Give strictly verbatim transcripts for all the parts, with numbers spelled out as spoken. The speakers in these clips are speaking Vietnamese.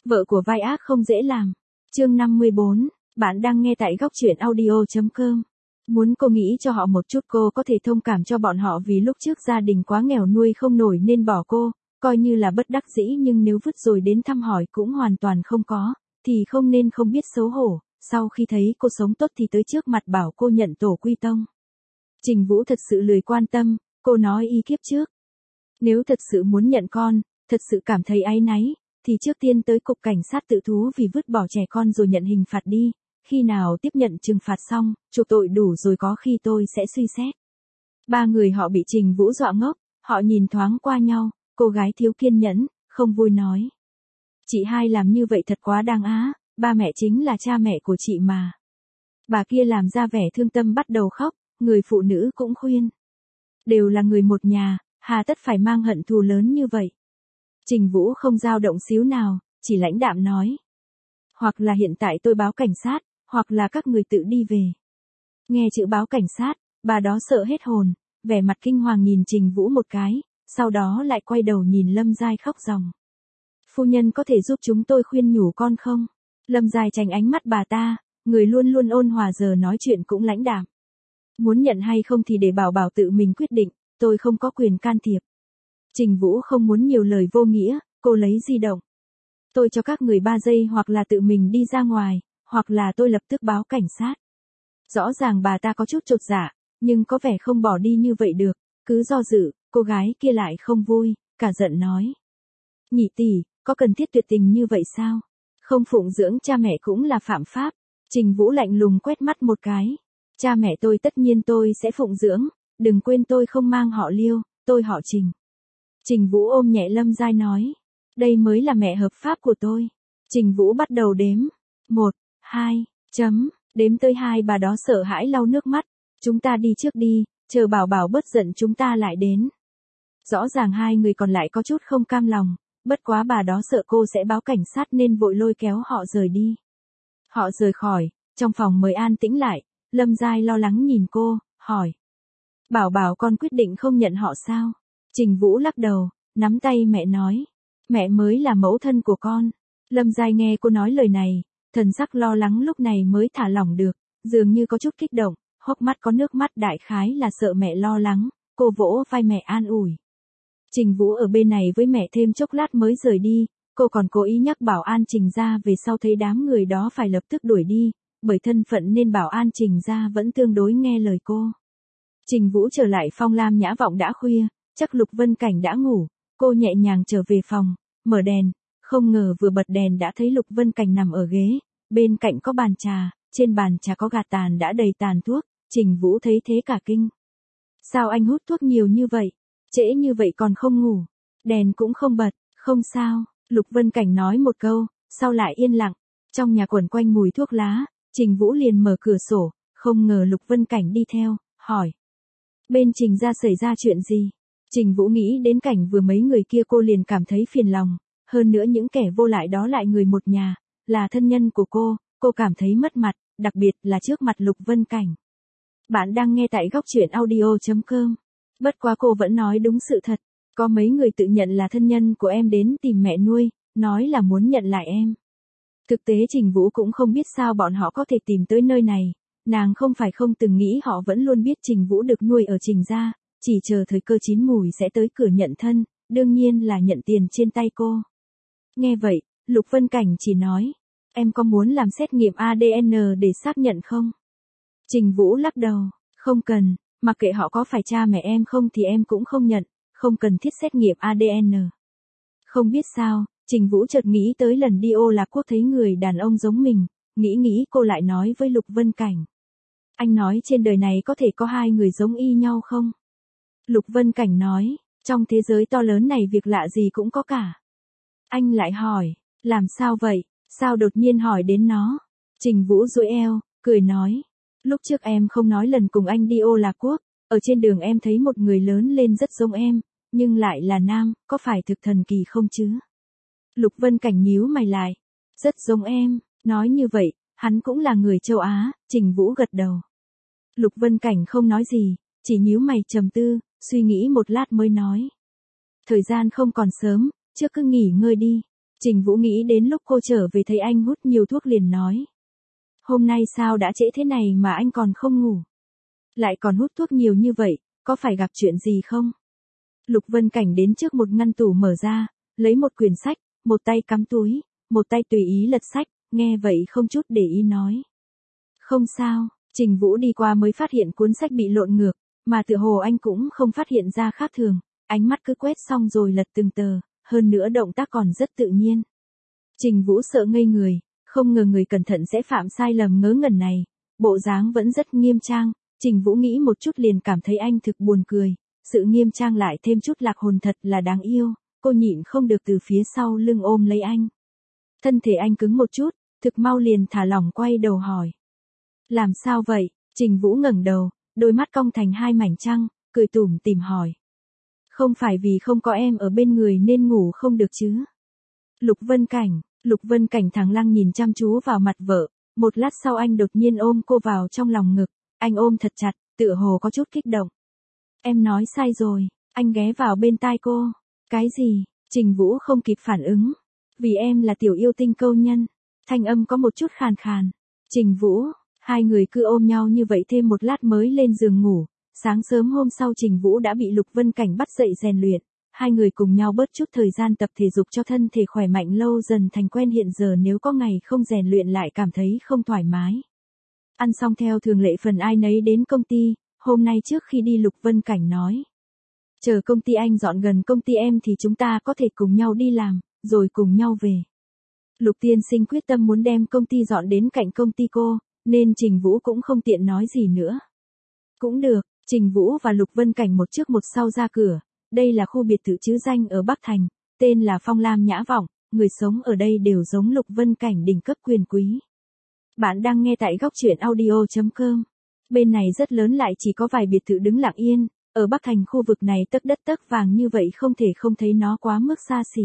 Vợ của vai ác không dễ làm. Chương năm mươi bốn, bạn đang nghe tại góc truyện audio chấm com. Muốn cô nghĩ cho họ một chút, cô có thể thông cảm cho bọn họ vì lúc trước gia đình quá nghèo nuôi không nổi nên bỏ cô, coi như là bất đắc dĩ, nhưng nếu vứt rồi đến thăm hỏi cũng hoàn toàn không có, thì không nên không biết xấu hổ, sau khi thấy cô sống tốt thì tới trước mặt bảo cô nhận tổ quy tông. Trình Vũ thật sự lười quan tâm, cô nói y kiếp trước. Nếu thật sự muốn nhận con, thật sự cảm thấy áy náy, thì trước tiên tới cục cảnh sát tự thú vì vứt bỏ trẻ con rồi nhận hình phạt đi, khi nào tiếp nhận trừng phạt xong, chuộc tội đủ rồi có khi tôi sẽ suy xét. Ba người họ bị Trình Vũ dọa ngốc, họ nhìn thoáng qua nhau, cô gái thiếu kiên nhẫn, không vui nói. Chị hai làm như vậy thật quá đáng á, ba mẹ chính là cha mẹ của chị mà. Bà kia làm ra vẻ thương tâm bắt đầu khóc, người phụ nữ cũng khuyên. Đều là người một nhà, hà tất phải mang hận thù lớn như vậy. Trình Vũ không dao động xíu nào, chỉ lãnh đạm nói. Hoặc là hiện tại tôi báo cảnh sát, hoặc là các người tự đi về. Nghe chữ báo cảnh sát, bà đó sợ hết hồn, vẻ mặt kinh hoàng nhìn Trình Vũ một cái, sau đó lại quay đầu nhìn Lâm Giai khóc ròng. Phu nhân có thể giúp chúng tôi khuyên nhủ con không? Lâm Giai tránh ánh mắt bà ta, người luôn luôn ôn hòa giờ nói chuyện cũng lãnh đạm. Muốn nhận hay không thì để Bảo Bảo tự mình quyết định, tôi không có quyền can thiệp. Trình Vũ không muốn nhiều lời vô nghĩa, cô lấy di động. Tôi cho các người ba giây, hoặc là tự mình đi ra ngoài, hoặc là tôi lập tức báo cảnh sát. Rõ ràng bà ta có chút chột dạ, nhưng có vẻ không bỏ đi như vậy được, cứ do dự, cô gái kia lại không vui, cả giận nói. Nhị tỷ, có cần thiết tuyệt tình như vậy sao? Không phụng dưỡng cha mẹ cũng là phạm pháp. Trình Vũ lạnh lùng quét mắt một cái. Cha mẹ tôi tất nhiên tôi sẽ phụng dưỡng, đừng quên tôi không mang họ Liêu, tôi họ Trình. Trình Vũ ôm nhẹ Lâm Giai nói. Đây mới là mẹ hợp pháp của tôi. Trình Vũ bắt đầu đếm. Một, hai, chấm, đếm tới hai, bà đó sợ hãi lau nước mắt. Chúng ta đi trước đi, chờ Bảo Bảo bớt giận chúng ta lại đến. Rõ ràng hai người còn lại có chút không cam lòng, bất quá bà đó sợ cô sẽ báo cảnh sát nên vội lôi kéo họ rời đi. Họ rời khỏi, trong phòng mới an tĩnh lại, Lâm Giai lo lắng nhìn cô, hỏi. Bảo Bảo con quyết định không nhận họ sao? Trình Vũ lắc đầu, nắm tay mẹ nói. Mẹ mới là mẫu thân của con. Lâm Giai nghe cô nói lời này, thần sắc lo lắng lúc này mới thả lỏng được, dường như có chút kích động, hốc mắt có nước mắt, đại khái là sợ mẹ lo lắng, cô vỗ vai mẹ an ủi. Trình Vũ ở bên này với mẹ thêm chốc lát mới rời đi, cô còn cố ý nhắc bảo an Trình ra về sau thấy đám người đó phải lập tức đuổi đi, bởi thân phận nên bảo an Trình ra vẫn tương đối nghe lời cô. Trình Vũ trở lại Phong Lam Nhã Vọng đã khuya, chắc Lục Vân Cảnh đã ngủ, cô nhẹ nhàng trở về phòng, mở đèn, không ngờ vừa bật đèn đã thấy Lục Vân Cảnh nằm ở ghế, bên cạnh có bàn trà, trên bàn trà có gạt tàn đã đầy tàn thuốc, Trình Vũ thấy thế cả kinh. Sao anh hút thuốc nhiều như vậy? Trễ như vậy còn không ngủ, đèn cũng không bật, không sao, Lục Vân Cảnh nói một câu, sau lại yên lặng, trong nhà quẩn quanh mùi thuốc lá, Trình Vũ liền mở cửa sổ, không ngờ Lục Vân Cảnh đi theo, hỏi. Bên Trình ra xảy ra chuyện gì? Trình Vũ nghĩ đến cảnh vừa mấy người kia cô liền cảm thấy phiền lòng, hơn nữa những kẻ vô lại đó lại người một nhà, là thân nhân của cô, cô cảm thấy mất mặt, đặc biệt là trước mặt Lục Vân Cảnh. Bạn đang nghe tại góc truyện audio chấm com. Bất quá cô vẫn nói đúng sự thật, có mấy người tự nhận là thân nhân của em đến tìm mẹ nuôi, nói là muốn nhận lại em. Thực tế Trình Vũ cũng không biết sao bọn họ có thể tìm tới nơi này, nàng không phải không từng nghĩ họ vẫn luôn biết Trình Vũ được nuôi ở Trình gia, chỉ chờ thời cơ chín mùi sẽ tới cửa nhận thân, đương nhiên là nhận tiền trên tay cô. Nghe vậy, Lục Vân Cảnh chỉ nói, em có muốn làm xét nghiệm a đê en để xác nhận không? Trình Vũ lắc đầu, không cần. Mặc kệ họ có phải cha mẹ em không thì em cũng không nhận, không cần thiết xét nghiệm a đê en. Không biết sao, Trình Vũ chợt nghĩ tới lần đi Ô Lạc Quốc thấy người đàn ông giống mình, nghĩ nghĩ cô lại nói với Lục Vân Cảnh. Anh nói trên đời này có thể có hai người giống y nhau không? Lục Vân Cảnh nói, trong thế giới to lớn này việc lạ gì cũng có cả. Anh lại hỏi, làm sao vậy, sao đột nhiên hỏi đến nó? Trình Vũ duỗi eo, cười nói. Lúc trước em không nói lần cùng anh đi Ô Lạc Quốc, ở trên đường em thấy một người lớn lên rất giống em, nhưng lại là nam, có phải thực thần kỳ không chứ? Lục Vân Cảnh nhíu mày lại, rất giống em, nói như vậy, hắn cũng là người châu Á, Trình Vũ gật đầu. Lục Vân Cảnh không nói gì, chỉ nhíu mày trầm tư, suy nghĩ một lát mới nói. Thời gian không còn sớm, trước cứ nghỉ ngơi đi. Trình Vũ nghĩ đến lúc cô trở về thấy anh hút nhiều thuốc liền nói. Hôm nay sao đã trễ thế này mà anh còn không ngủ? Lại còn hút thuốc nhiều như vậy, có phải gặp chuyện gì không? Lục Vân Cảnh đến trước một ngăn tủ mở ra, lấy một quyển sách, một tay cắm túi, một tay tùy ý lật sách, nghe vậy không chút để ý nói. Không sao, Trình Vũ đi qua mới phát hiện cuốn sách bị lộn ngược, mà tựa hồ anh cũng không phát hiện ra khác thường, ánh mắt cứ quét xong rồi lật từng tờ, hơn nữa động tác còn rất tự nhiên. Trình Vũ sợ ngây người, không ngờ người cẩn thận sẽ phạm sai lầm ngớ ngẩn này, bộ dáng vẫn rất nghiêm trang, Trình Vũ nghĩ một chút liền cảm thấy anh thực buồn cười, sự nghiêm trang lại thêm chút lạc hồn thật là đáng yêu, cô nhịn không được từ phía sau lưng ôm lấy anh. Thân thể anh cứng một chút, thực mau liền thả lỏng quay đầu hỏi. Làm sao vậy? Trình Vũ ngẩng đầu, đôi mắt cong thành hai mảnh trăng, cười tủm tỉm hỏi. Không phải vì không có em ở bên người nên ngủ không được chứ? Lục Vân Cảnh, Lục Vân Cảnh thẳng lăng nhìn chăm chú vào mặt vợ, một lát sau anh đột nhiên ôm cô vào trong lòng ngực, anh ôm thật chặt, tựa hồ có chút kích động. Em nói sai rồi, anh ghé vào bên tai cô. Cái gì? Trình Vũ không kịp phản ứng. Vì em là tiểu yêu tinh câu nhân. Thanh âm có một chút khàn khàn. Trình Vũ, hai người cứ ôm nhau như vậy thêm một lát mới lên giường ngủ. Sáng sớm hôm sau Trình Vũ đã bị Lục Vân Cảnh bắt dậy rèn luyện. Hai người cùng nhau bớt chút thời gian tập thể dục cho thân thể khỏe mạnh lâu dần thành quen, hiện giờ nếu có ngày không rèn luyện lại cảm thấy không thoải mái. Ăn xong theo thường lệ phần ai nấy đến công ty, hôm nay trước khi đi Lục Vân Cảnh nói. Chờ công ty anh dọn gần công ty em thì chúng ta có thể cùng nhau đi làm, rồi cùng nhau về. Lục tiên sinh quyết tâm muốn đem công ty dọn đến cạnh công ty cô, nên Trình Vũ cũng không tiện nói gì nữa. Cũng được, Trình Vũ và Lục Vân Cảnh một trước một sau ra cửa, đây là khu biệt thự trứ danh ở Bắc Thành, tên là Phong Lam Nhã Vọng, người sống ở đây đều giống Lục Vân Cảnh đỉnh cấp quyền quý. Bạn đang nghe tại góc truyện audio chấm com. Bên này rất lớn lại chỉ có vài biệt thự đứng lặng yên, ở Bắc Thành khu vực này tấc đất tấc vàng như vậy không thể không thấy nó quá mức xa xỉ.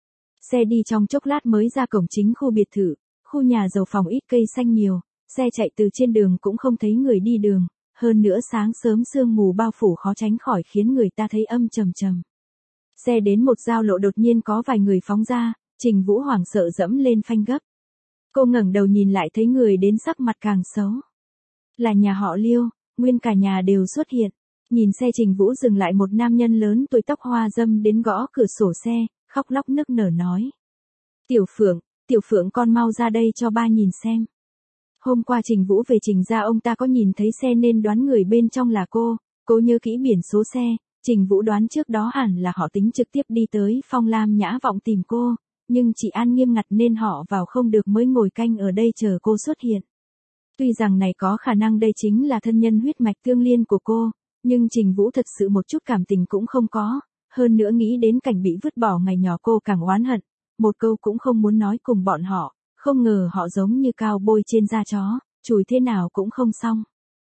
Xe đi trong chốc lát mới ra cổng chính khu biệt thự, khu nhà giàu phòng ít cây xanh nhiều, xe chạy từ trên đường cũng không thấy người đi đường, hơn nữa sáng sớm sương mù bao phủ khó tránh khỏi khiến người ta thấy âm trầm trầm. Xe đến một giao lộ đột nhiên có vài người phóng ra, Trình Vũ hoảng sợ dẫm lên phanh gấp. Cô ngẩng đầu nhìn lại thấy người đến sắc mặt càng xấu. Là nhà họ Liêu, nguyên cả nhà đều xuất hiện. Nhìn xe Trình Vũ dừng lại, một nam nhân lớn tuổi tóc hoa râm đến gõ cửa sổ xe, khóc lóc nức nở nói. Tiểu Phượng, Tiểu Phượng con mau ra đây cho ba nhìn xem. Hôm qua Trình Vũ về Trình ra ông ta có nhìn thấy xe nên đoán người bên trong là cô, cô nhớ kỹ biển số xe, Trình Vũ đoán trước đó hẳn là họ tính trực tiếp đi tới Phong Lam Nhã Vọng tìm cô, nhưng chị An nghiêm ngặt nên họ vào không được mới ngồi canh ở đây chờ cô xuất hiện. Tuy rằng này có khả năng đây chính là thân nhân huyết mạch tương liên của cô, nhưng Trình Vũ thật sự một chút cảm tình cũng không có, hơn nữa nghĩ đến cảnh bị vứt bỏ ngày nhỏ cô càng oán hận, một câu cũng không muốn nói cùng bọn họ, không ngờ họ giống như cao bôi trên da chó, chùi thế nào cũng không xong.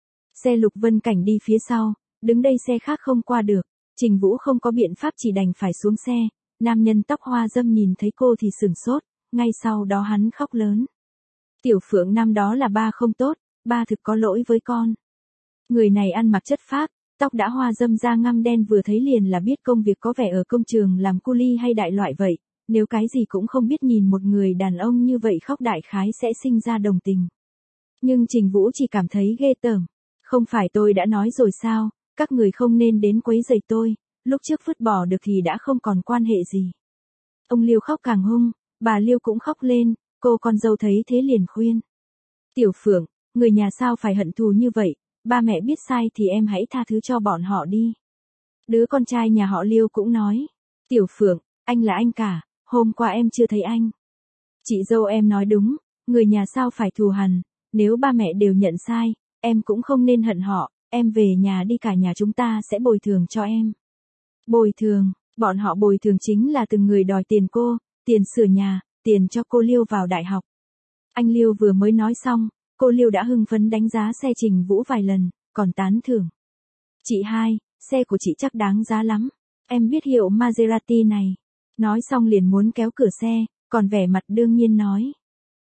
Xe Lục Vân Cảnh đi phía sau, đứng đây xe khác không qua được, Trình Vũ không có biện pháp chỉ đành phải xuống xe, nam nhân tóc hoa râm nhìn thấy cô thì sửng sốt, ngay sau đó hắn khóc lớn. Tiểu Phượng năm đó là ba không tốt, ba thực có lỗi với con. Người này ăn mặc chất phác, tóc đã hoa râm da ngăm đen, vừa thấy liền là biết công việc, có vẻ ở công trường làm cu li hay đại loại vậy, nếu cái gì cũng không biết nhìn một người đàn ông như vậy khóc đại khái sẽ sinh ra đồng tình. Nhưng Trình Vũ chỉ cảm thấy ghê tởm, không phải tôi đã nói rồi sao, các người không nên đến quấy rầy tôi, lúc trước vứt bỏ được thì đã không còn quan hệ gì. Ông Liêu khóc càng hung, bà Liêu cũng khóc lên, cô con dâu thấy thế liền khuyên. Tiểu Phượng, người nhà sao phải hận thù như vậy, ba mẹ biết sai thì em hãy tha thứ cho bọn họ đi. Đứa con trai nhà họ Liêu cũng nói. Tiểu Phượng, anh là anh cả, hôm qua em chưa thấy anh. Chị dâu em nói đúng, người nhà sao phải thù hằn, nếu ba mẹ đều nhận sai, em cũng không nên hận họ, em về nhà đi, cả nhà chúng ta sẽ bồi thường cho em. Bồi thường, bọn họ bồi thường chính là từng người đòi tiền cô, tiền sửa nhà, tiền cho cô Liêu vào đại học. Anh Liêu vừa mới nói xong, cô Liêu đã hưng phấn đánh giá xe Trình Vũ vài lần, còn tán thưởng. Chị hai, xe của chị chắc đáng giá lắm, em biết hiệu Maserati này. Nói xong liền muốn kéo cửa xe, còn vẻ mặt đương nhiên nói.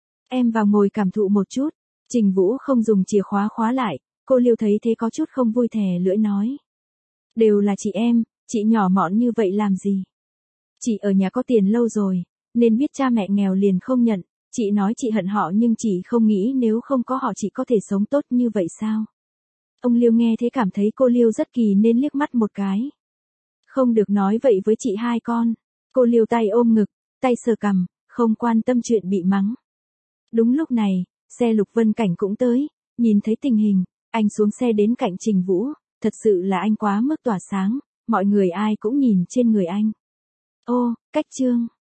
Em vào ngồi cảm thụ một chút. Trình Vũ không dùng chìa khóa khóa lại, cô Liêu thấy thế có chút không vui thè lưỡi nói. Đều là chị em, chị nhỏ mọn như vậy làm gì? Chị ở nhà có tiền lâu rồi, Nên biết cha mẹ nghèo liền không nhận, chị nói chị hận họ nhưng chị không nghĩ nếu không có họ chị có thể sống tốt như vậy sao? Ông Liêu nghe thế cảm thấy cô Liêu rất kỳ nên liếc mắt một cái. Không được nói vậy với chị hai con. Cô Liêu tay ôm ngực, tay sờ cằm, không quan tâm chuyện bị mắng. Đúng lúc này, xe Lục Vân Cảnh cũng tới, nhìn thấy tình hình, anh xuống xe đến cạnh Trình Vũ, thật sự là anh quá mức tỏa sáng, mọi người ai cũng nhìn trên người anh. Ô, Cách Trương.